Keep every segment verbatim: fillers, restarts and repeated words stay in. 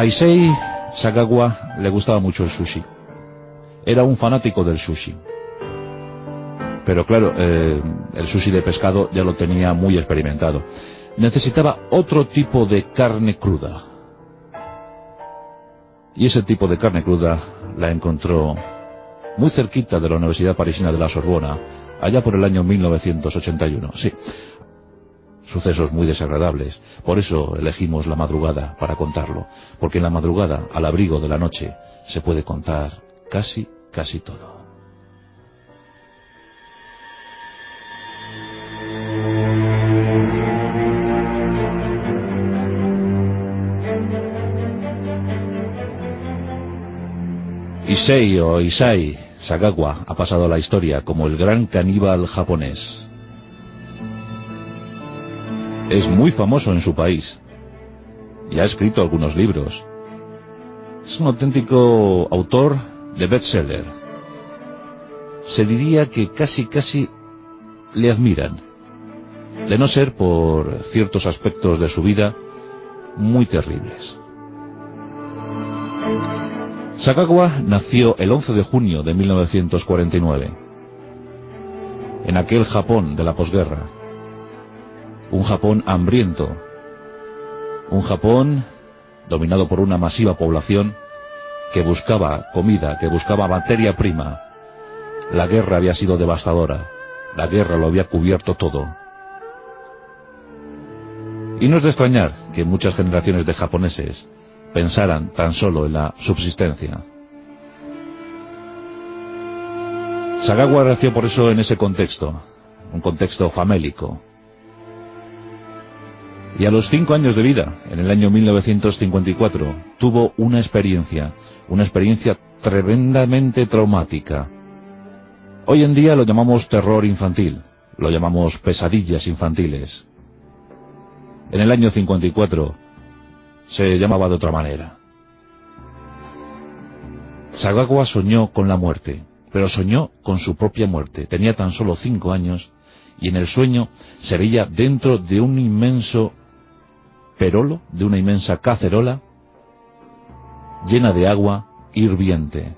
A Issei Sagawa le gustaba mucho el sushi. Era un fanático del sushi. Pero claro, eh, el sushi de pescado ya lo tenía muy experimentado. Necesitaba otro tipo de carne cruda. Y ese tipo de carne cruda la encontró muy cerquita de la Universidad Parisina de la Sorbona, allá por el año mil novecientos ochenta y uno. Sí, sucesos muy desagradables. Por eso elegimos la madrugada para contarlo, porque en la madrugada, al abrigo de la noche, se puede contar casi, casi todo. Issei o Issei Sagawa ha pasado a la historia como el gran caníbal japonés. Es muy famoso en su país y ha escrito algunos libros. Es un auténtico autor de bestseller. Se diría que casi casi le admiran, de no ser por ciertos aspectos de su vida muy terribles. Sagawa nació el once de junio de mil novecientos cuarenta y nueve, en aquel Japón de la posguerra. Un Japón hambriento, un Japón dominado por una masiva población que buscaba comida, que buscaba materia prima. La guerra había sido devastadora, la guerra lo había cubierto todo. Y no es de extrañar que muchas generaciones de japoneses pensaran tan solo en la subsistencia. Sagawa nació por eso en ese contexto, un contexto famélico. Y a los cinco años de vida, en el año mil novecientos cincuenta y cuatro, tuvo una experiencia, una experiencia tremendamente traumática. Hoy en día lo llamamos terror infantil, lo llamamos pesadillas infantiles. En el año cincuenta y cuatro se llamaba de otra manera. Sagawa soñó con la muerte, pero soñó con su propia muerte. Tenía tan solo cinco años y en el sueño se veía dentro de un inmenso perolo, de una inmensa cacerola llena de agua hirviente.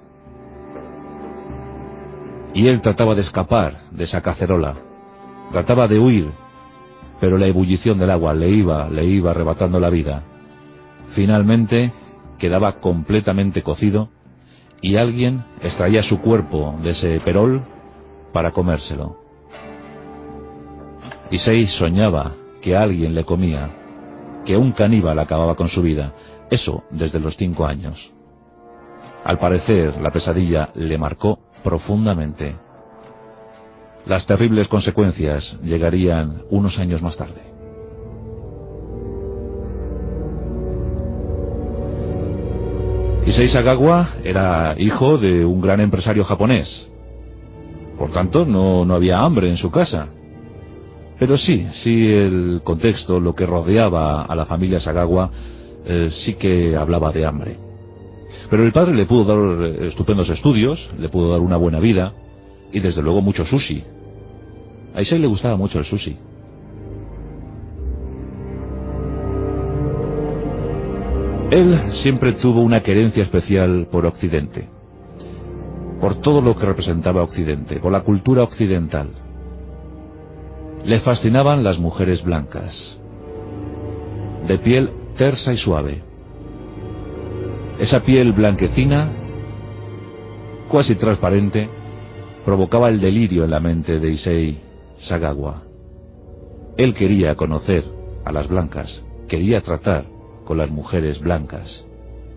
Y él trataba de escapar de esa cacerola, trataba de huir, pero la ebullición del agua le iba, le iba arrebatando la vida. Finalmente quedaba completamente cocido y alguien extraía su cuerpo de ese perol para comérselo. Issei soñaba que alguien le comía, que un caníbal acababa con su vida. Eso desde los cinco años. Al parecer, la pesadilla le marcó profundamente. Las terribles consecuencias llegarían unos años más tarde. Issei Sagawa era hijo de un gran empresario japonés. Por tanto, no, no había hambre en su casa. Pero sí, sí el contexto, lo que rodeaba a la familia Sagawa, eh, sí que hablaba de hambre. Pero el padre le pudo dar estupendos estudios, le pudo dar una buena vida y desde luego mucho sushi. A Issei le gustaba mucho el sushi. Él siempre tuvo una querencia especial por Occidente, por todo lo que representaba Occidente, por la cultura occidental. Le fascinaban las mujeres blancas, de piel tersa y suave. Esa piel blanquecina, casi transparente, provocaba el delirio en la mente de Issei Sagawa. Él quería conocer a las blancas, quería tratar con las mujeres blancas.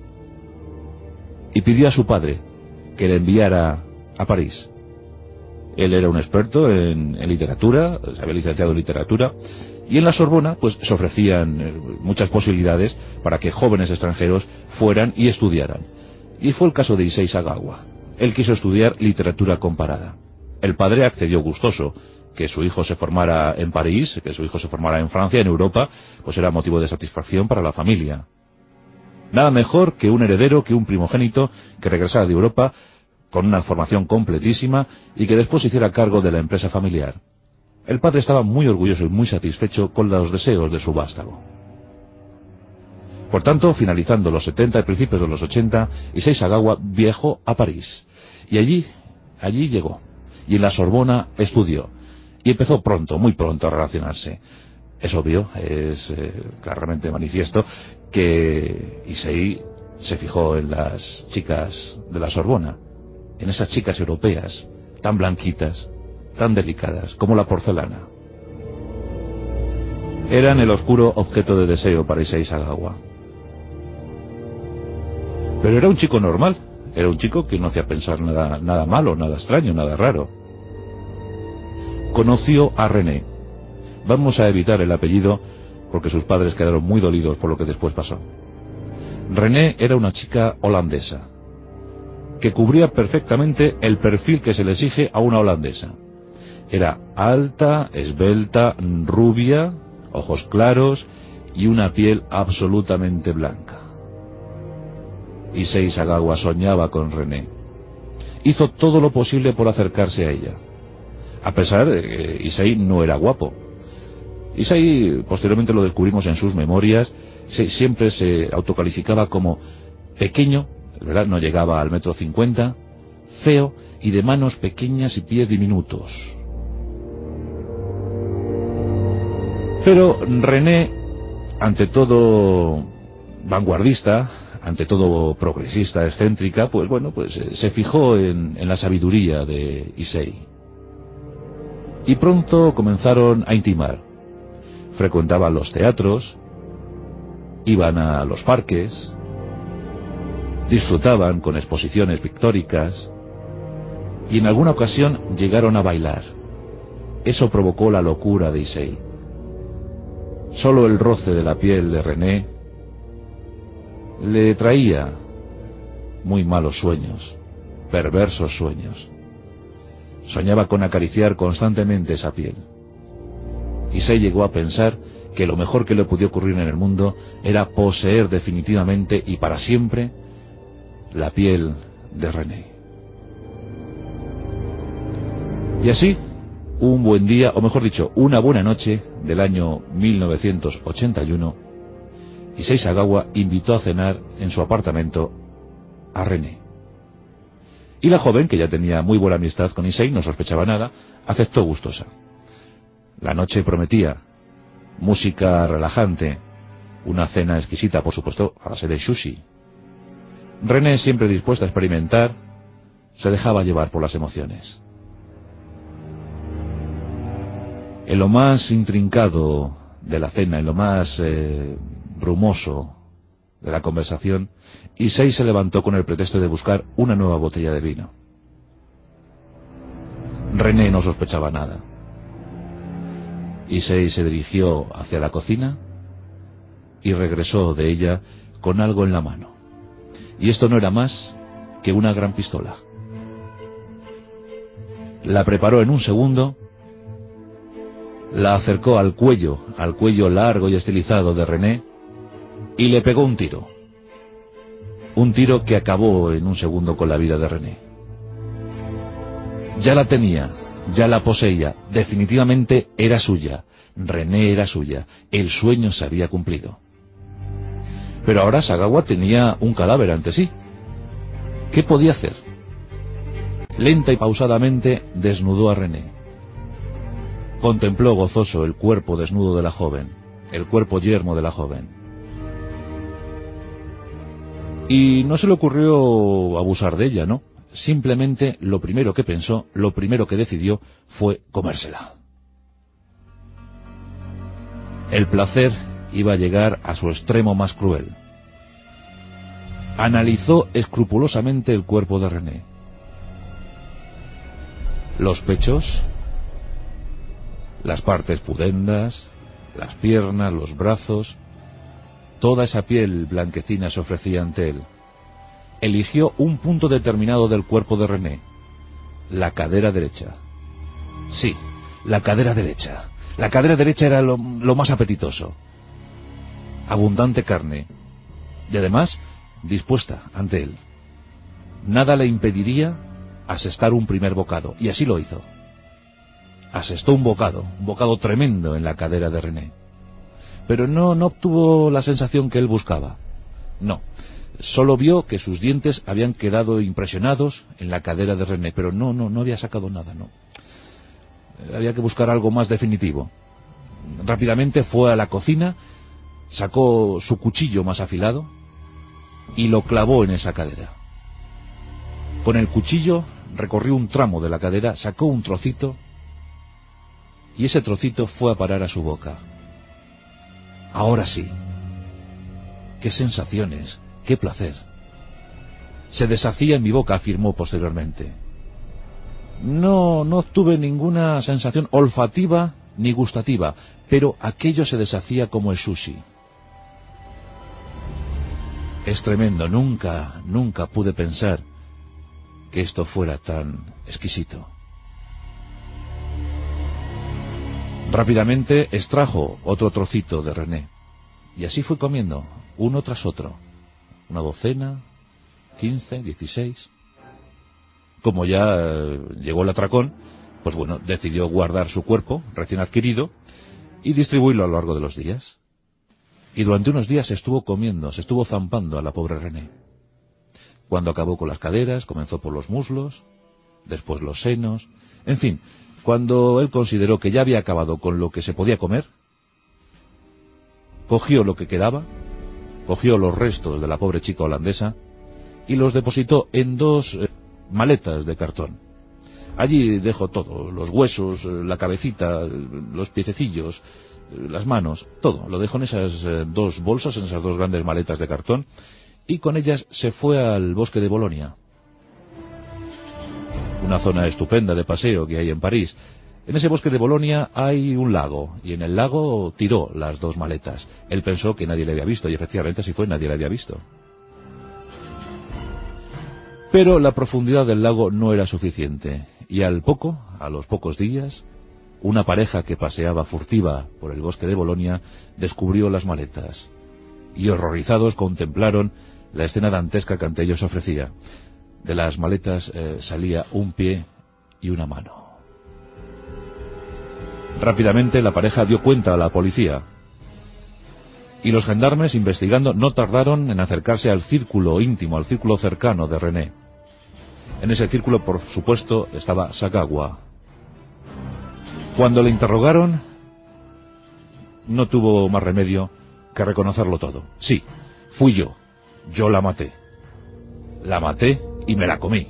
Y pidió a su padre que le enviara a París. Él era un experto en, en literatura, se había licenciado en literatura, y en la Sorbona pues se ofrecían eh, muchas posibilidades para que jóvenes extranjeros fueran y estudiaran. Y fue el caso de Issei Sagawa. Él quiso estudiar literatura comparada. El padre accedió gustoso. Que su hijo se formara en París, que su hijo se formara en Francia, en Europa, pues era motivo de satisfacción para la familia. Nada mejor que un heredero, que un primogénito, que regresara de Europa con una formación completísima y que después se hiciera cargo de la empresa familiar. El padre estaba muy orgulloso y muy satisfecho con los deseos de su vástago. Por tanto, finalizando los setenta y principios de los ochenta, Issei Sagawa viajó a París. Y allí, allí llegó. Y en la Sorbona estudió. Y empezó pronto, muy pronto a relacionarse. Es obvio, es eh, claramente manifiesto, que Issei se fijó en las chicas de la Sorbona, en esas chicas europeas, tan blanquitas, tan delicadas, como la porcelana. Eran el oscuro objeto de deseo para Issei Sagawa. Pero era un chico normal, era un chico que no hacía pensar nada, nada malo, nada extraño, nada raro. Conoció a René. Vamos a evitar el apellido porque sus padres quedaron muy dolidos por lo que después pasó. René era una chica holandesa, que cubría perfectamente el perfil que se le exige a una holandesa. Era alta, esbelta, rubia, ojos claros y una piel absolutamente blanca. Issei Sagawa soñaba con René. Hizo todo lo posible por acercarse a ella. A pesar de que Issei no era guapo. Issei, posteriormente lo descubrimos en sus memorias, se, siempre se autocalificaba como pequeño, ¿verdad? No llegaba al metro cincuenta, feo y de manos pequeñas y pies diminutos. Pero René, ante todo vanguardista, ante todo progresista, excéntrica, pues bueno, pues eh, se fijó en, en la sabiduría de Issei. Y pronto comenzaron a intimar. Frecuentaban los teatros, iban a los parques, disfrutaban con exposiciones pictóricas y en alguna ocasión llegaron a bailar. Eso provocó la locura de Issei. Solo el roce de la piel de René le traía muy malos sueños, perversos sueños. Soñaba con acariciar constantemente esa piel. Issei llegó a pensar que lo mejor que le podía ocurrir en el mundo era poseer definitivamente y para siempre la piel de René. Y así, un buen día, o mejor dicho, una buena noche del año mil novecientos ochenta y uno, Issei Sagawa invitó a cenar en su apartamento a René. Y la joven, que ya tenía muy buena amistad con Issei, no sospechaba nada, aceptó gustosa. La noche prometía música relajante, una cena exquisita, por supuesto, a base de sushi. René, siempre dispuesta a experimentar, se dejaba llevar por las emociones. En lo más intrincado de la cena, en lo más eh, brumoso de la conversación, Issei se levantó con el pretexto de buscar una nueva botella de vino. René no sospechaba nada. Issei se dirigió hacia la cocina y regresó de ella con algo en la mano. Y esto no era más que una gran pistola. La preparó en un segundo, la acercó al cuello, al cuello largo y estilizado de René, y le pegó un tiro. Un tiro que acabó en un segundo con la vida de René. Ya la tenía, ya la poseía, definitivamente era suya. René era suya, el sueño se había cumplido. Pero ahora Sagawa tenía un cadáver ante sí. ¿Qué podía hacer? Lenta y pausadamente desnudó a René. Contempló gozoso el cuerpo desnudo de la joven, el cuerpo yermo de la joven. Y no se le ocurrió abusar de ella, ¿no? Simplemente lo primero que pensó, lo primero que decidió fue comérsela. El placer iba a llegar a su extremo más cruel. Analizó escrupulosamente el cuerpo de René. Los pechos, las partes pudendas, las piernas, los brazos, toda esa piel blanquecina se ofrecía ante él. Eligió un punto determinado del cuerpo de René, la cadera derecha. Sí, la cadera derecha. La cadera derecha era lo, lo más apetitoso. Abundante carne. Y además, dispuesta ante él. Nada le impediría asestar un primer bocado, y así lo hizo. Asestó un bocado, un bocado tremendo en la cadera de René. Pero no, no obtuvo la sensación que él buscaba. No. Solo vio que sus dientes habían quedado impresionados en la cadera de René, pero no, no, no había sacado nada, no. Había que buscar algo más definitivo. Rápidamente fue a la cocina, sacó su cuchillo más afilado y lo clavó en esa cadera. Con el cuchillo recorrió un tramo de la cadera, sacó un trocito y ese trocito fue a parar a su boca. Ahora sí. ¡Qué sensaciones! ¡Qué placer! Se deshacía en mi boca, afirmó posteriormente. No, no obtuve ninguna sensación olfativa ni gustativa, pero aquello se deshacía como el sushi. Es tremendo, nunca, nunca pude pensar que esto fuera tan exquisito. Rápidamente extrajo otro trocito de René, y así fue comiendo, uno tras otro, una docena, quince, dieciséis. Como ya eh, llegó el atracón, pues bueno, decidió guardar su cuerpo recién adquirido y distribuirlo a lo largo de los días. Y durante unos días se estuvo comiendo, se estuvo zampando a la pobre René. Cuando acabó con las caderas, comenzó por los muslos, después los senos, en fin, cuando él consideró que ya había acabado con lo que se podía comer, cogió lo que quedaba, cogió los restos de la pobre chica holandesa y los depositó en dos eh, maletas de cartón. Allí dejó todo, los huesos, la cabecita, los piececillos, las manos, todo. Lo dejó en esas eh, dos bolsas, en esas dos grandes maletas de cartón, y con ellas se fue al bosque de Bolonia. Una zona estupenda de paseo que hay en París. En ese bosque de Bolonia hay un lago, y en el lago tiró las dos maletas. Él pensó que nadie le había visto, y efectivamente así fue, nadie le había visto. Pero la profundidad del lago no era suficiente, y al poco, a los pocos días, una pareja que paseaba furtiva por el bosque de Bolonia descubrió las maletas, y horrorizados contemplaron la escena dantesca que ante ellos ofrecía. De las maletas eh, salía un pie y una mano. Rápidamente la pareja dio cuenta a la policía, y los gendarmes, investigando, no tardaron en acercarse al círculo íntimo, al círculo cercano de René. En ese círculo, por supuesto, estaba Sagawa. Cuando le interrogaron, no tuvo más remedio que reconocerlo todo. Sí, fui yo, yo la maté. La maté y me la comí.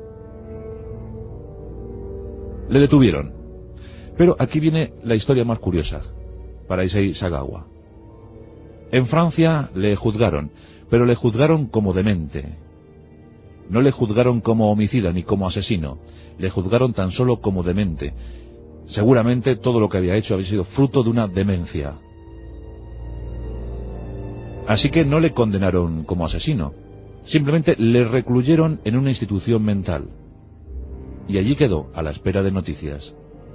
Le detuvieron. Pero aquí viene la historia más curiosa para Issei Sagawa. En Francia le juzgaron, pero le juzgaron como demente. No le juzgaron como homicida ni como asesino, le juzgaron tan solo como demente. Seguramente todo lo que había hecho había sido fruto de una demencia. Así que no le condenaron como asesino, simplemente le recluyeron en una institución mental. Y allí quedó, a la espera de noticias.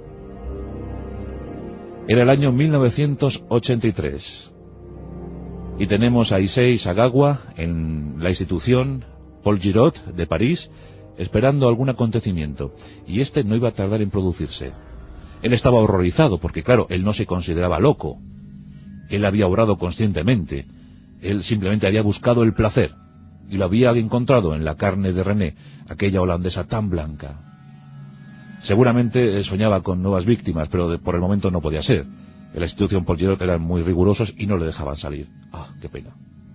Era el año mil novecientos ochenta y tres. Y tenemos a Issei Sagawa en la institución Paul Giraud de París, esperando algún acontecimiento. Y este no iba a tardar en producirse. Él estaba horrorizado, porque claro, él no se consideraba loco. Él había obrado conscientemente. Él simplemente había buscado el placer. Y lo había encontrado en la carne de René, aquella holandesa tan blanca. Seguramente soñaba con nuevas víctimas, pero de, por el momento no podía ser. En la institución Paul Giraud eran muy rigurosos y no le dejaban salir. Ah, qué pena.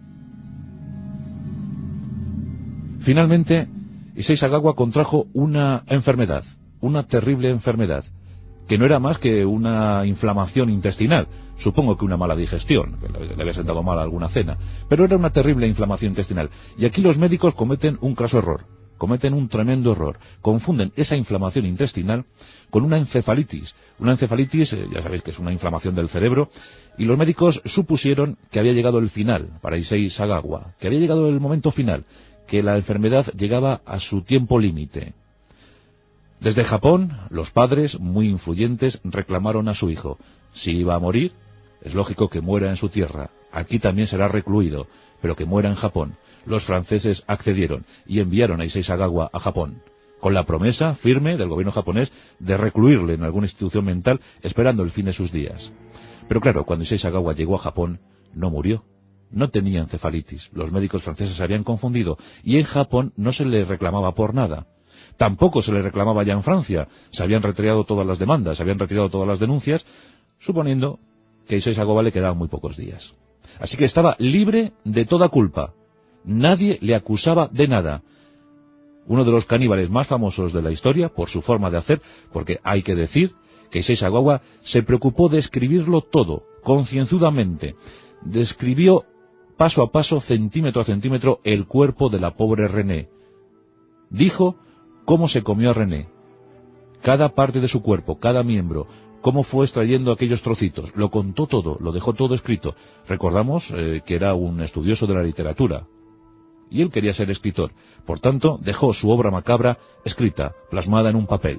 Finalmente, Issei Sagawa contrajo una enfermedad, una terrible enfermedad, que no era más que una inflamación intestinal. Supongo que una mala digestión, que le había sentado mal alguna cena, pero era una terrible inflamación intestinal. Y aquí los médicos cometen un craso error. Cometen un tremendo error. Confunden esa inflamación intestinal con una encefalitis. Una encefalitis, eh, ya sabéis que es una inflamación del cerebro, y los médicos supusieron que había llegado el final para Issei Sagawa, que había llegado el momento final, que la enfermedad llegaba a su tiempo límite. Desde Japón, los padres, muy influyentes, reclamaron a su hijo. Si iba a morir, es lógico que muera en su tierra. Aquí también será recluido, pero que muera en Japón. Los franceses accedieron y enviaron a Issei Sagawa a Japón, con la promesa firme del gobierno japonés de recluirle en alguna institución mental esperando el fin de sus días. Pero claro, cuando Issei Sagawa llegó a Japón, no murió, no tenía encefalitis. Los médicos franceses se habían confundido y en Japón no se le reclamaba por nada. Tampoco se le reclamaba ya en Francia. Se habían retirado todas las demandas, se habían retirado todas las denuncias, suponiendo que a Isai-Sagawa le quedaban muy pocos días. Así que estaba libre de toda culpa. Nadie le acusaba de nada. Uno de los caníbales más famosos de la historia, por su forma de hacer, porque hay que decir que Isai-Sagawa se preocupó de escribirlo todo, concienzudamente. Describió paso a paso, centímetro a centímetro, el cuerpo de la pobre René. Dijo cómo se comió a René, cada parte de su cuerpo, cada miembro, cómo fue extrayendo aquellos trocitos. Lo contó todo, lo dejó todo escrito. Recordamos eh, que era un estudioso de la literatura. Y él quería ser escritor. Por tanto, dejó su obra macabra escrita, plasmada en un papel.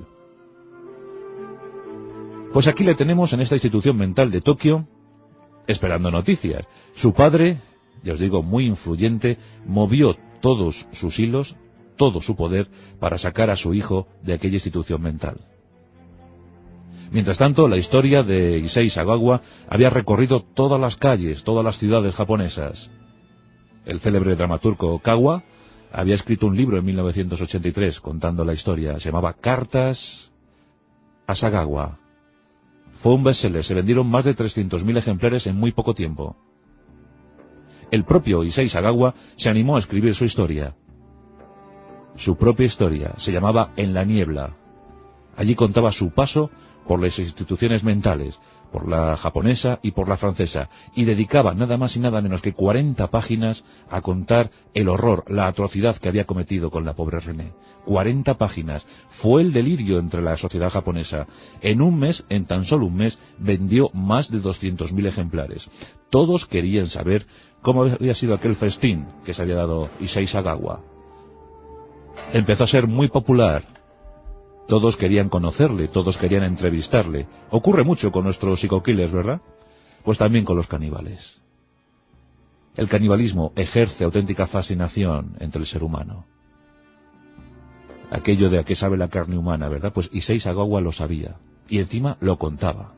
Pues aquí le tenemos en esta institución mental de Tokio, esperando noticias. Su padre, ya os digo, muy influyente, movió todos sus hilos, todo su poder, para sacar a su hijo de aquella institución mental. Mientras tanto, la historia de Isai-Sagawa había recorrido todas las calles, todas las ciudades japonesas. El célebre dramaturgo Kawa había escrito un libro en mil novecientos ochenta y tres contando la historia. Se llamaba Cartas a Sagawa. Fue un bestseller, se vendieron más de trescientos mil ejemplares en muy poco tiempo. El propio Isai-Sagawa se animó a escribir su historia. Su propia historia se llamaba En la niebla. Allí contaba su paso por las instituciones mentales, por la japonesa y por la francesa, y dedicaba nada más y nada menos que cuarenta páginas a contar el horror, la atrocidad que había cometido con la pobre René. cuarenta páginas. Fue el delirio entre la sociedad japonesa. En un mes, en tan solo un mes, vendió más de doscientos mil ejemplares. Todos querían saber cómo había sido aquel festín que se había dado Isai-Sagawa. Empezó a ser muy popular. Todos querían conocerle, todos querían entrevistarle. Ocurre mucho con nuestros psico-killers, ¿verdad? Pues también con los caníbales. El canibalismo ejerce auténtica fascinación entre el ser humano. Aquello de a qué sabe la carne humana, ¿verdad? Pues Isai-Sagawa lo sabía. Y encima lo contaba.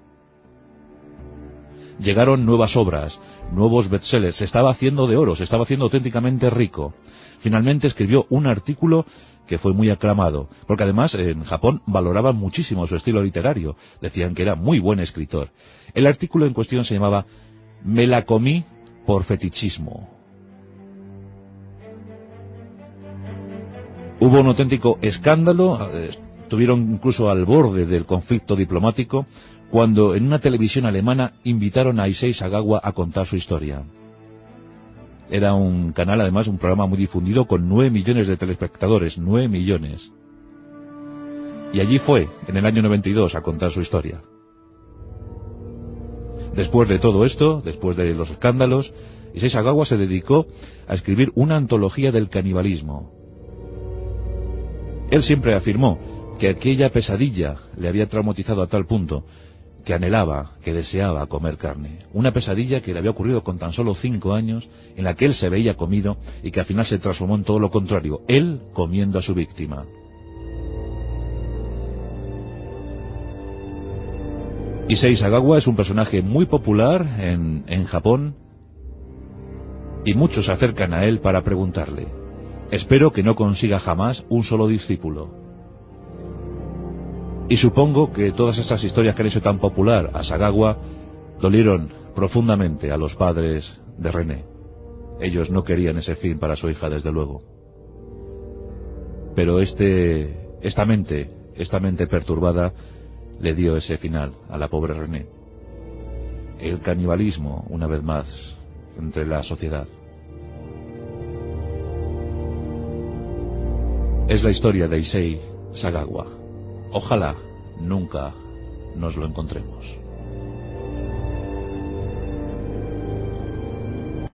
Llegaron nuevas obras, nuevos bestsellers. Se estaba haciendo de oro, se estaba haciendo auténticamente rico. Finalmente escribió un artículo que fue muy aclamado, porque además en Japón valoraban muchísimo su estilo literario, decían que era muy buen escritor. El artículo en cuestión se llamaba Me la comí por fetichismo. Hubo un auténtico escándalo, estuvieron incluso al borde del conflicto diplomático, cuando en una televisión alemana invitaron a Isai-Sagawa a contar su historia. Era un canal, además, un programa muy difundido con nueve millones de telespectadores, nueve millones. Y allí fue, en el año noventa y dos, a contar su historia. Después de todo esto, después de los escándalos, Isai-Sagawa se dedicó a escribir una antología del canibalismo. Él siempre afirmó que aquella pesadilla le había traumatizado a tal punto que anhelaba, que deseaba comer carne. Una pesadilla que le había ocurrido con tan solo cinco años, en la que él se veía comido y que al final se transformó en todo lo contrario, él comiendo a su víctima. Isai-Sagawa es un personaje muy popular en, en Japón y muchos se acercan a él para preguntarle. Espero que no consiga jamás un solo discípulo. Y supongo que todas esas historias que han hecho tan popular a Sagawa dolieron profundamente a los padres de René. Ellos no querían ese fin para su hija, desde luego. Pero este, esta mente, esta mente perturbada le dio ese final a la pobre René. El canibalismo, una vez más, entre la sociedad. Es la historia de Isai-Sagawa. Ojalá nunca nos lo encontremos.